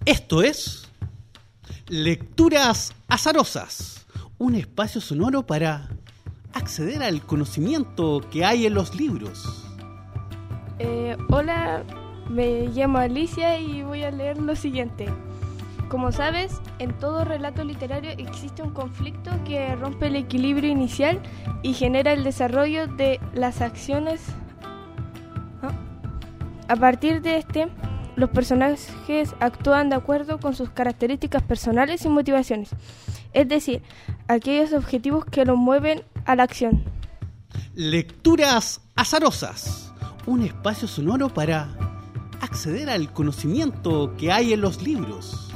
Esto es Lecturas Azarosas, un espacio sonoro para acceder al conocimiento que hay en los libros. Hola, me llamo Alicia y voy a leer lo siguiente. Como sabes, en todo relato literario existe un conflicto que rompe el equilibrio inicial y genera el desarrollo de las acciones. A partir de los personajes actúan de acuerdo con sus características personales y motivaciones, es decir, aquellos objetivos que los mueven a la acción. Lecturas Azarosas, un espacio sonoro para acceder al conocimiento que hay en los libros.